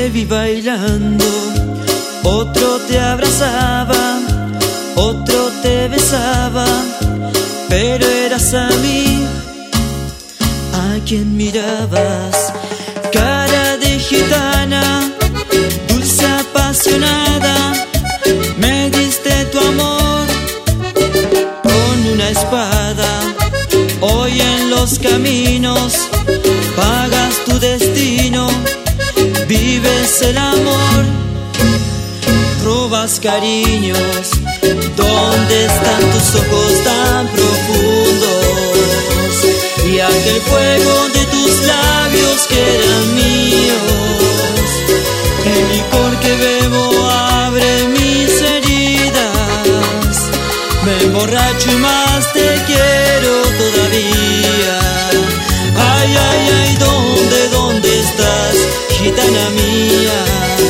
Te vi bailando, otro te abrazaba, otro te besaba, pero eras a mí a quien mirabas. Cara de gitana, dulce apasionada, me diste tu amor con una espada. Hoy en los caminos pagas tu destino, vives el amor, robas cariños. ¿Dónde están tus ojos tan profundos? Y aquel fuego de tus labios que eran míos. El licor que bebo abre mis heridas. Me emborracho y más te quiero todavía. Ay, ay, ay, ¿dónde estás, gitana mía?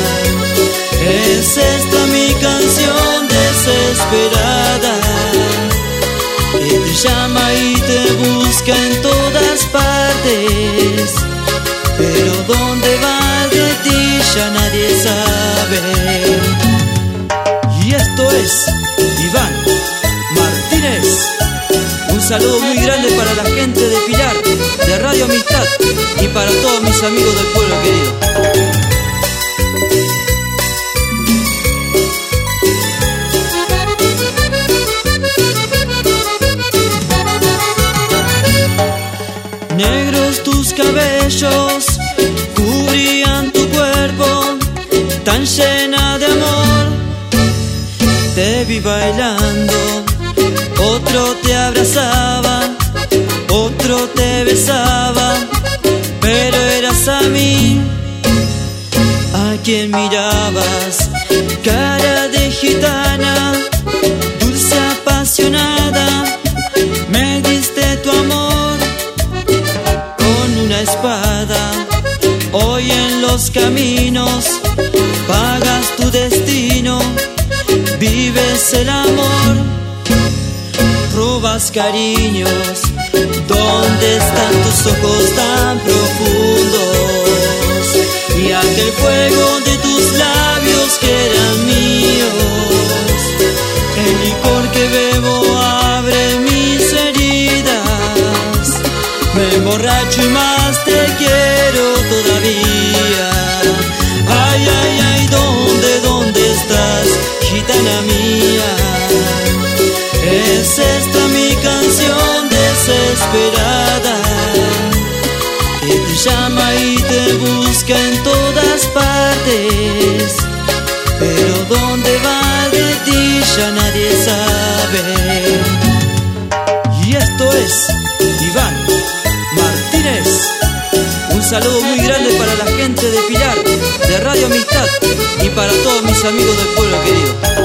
Es esta mi canción desesperada, que te llama y te busca en todas partes, pero dónde va de ti ya nadie sabe. Y esto es Iván Martínez. Un saludo muy grande para la gente de Pilar, de Radio Amistad, y para todos mis amigos del pueblo querido. Negros tus cabellos cubrían tu cuerpo, tan llena de amor. Te vi bailando, otro te abrazaba, otro te besaba, pero eras a mí a quien mirabas. Cara de gitana, dulce apasionada, me diste tu amor con una espada. Hoy en los caminos pagas tu destino, vives el amor, robas cariños. ¿Dónde están tus ojos tan profundos? Y aquel fuego de tus labios que eran míos. El licor que bebo abre mis heridas. Me emborracho y más te quiero todavía. Ay, ay, ay, ¿dónde estás, gitana mía? Es esta mi canción desesperada, que te llama y te busca en todas partes, pero dónde va de ti ya nadie sabe. Y esto es Iván Martínez. Un saludo muy grande para la gente de Pilar, de Radio Amistad, y para todos mis amigos del pueblo querido.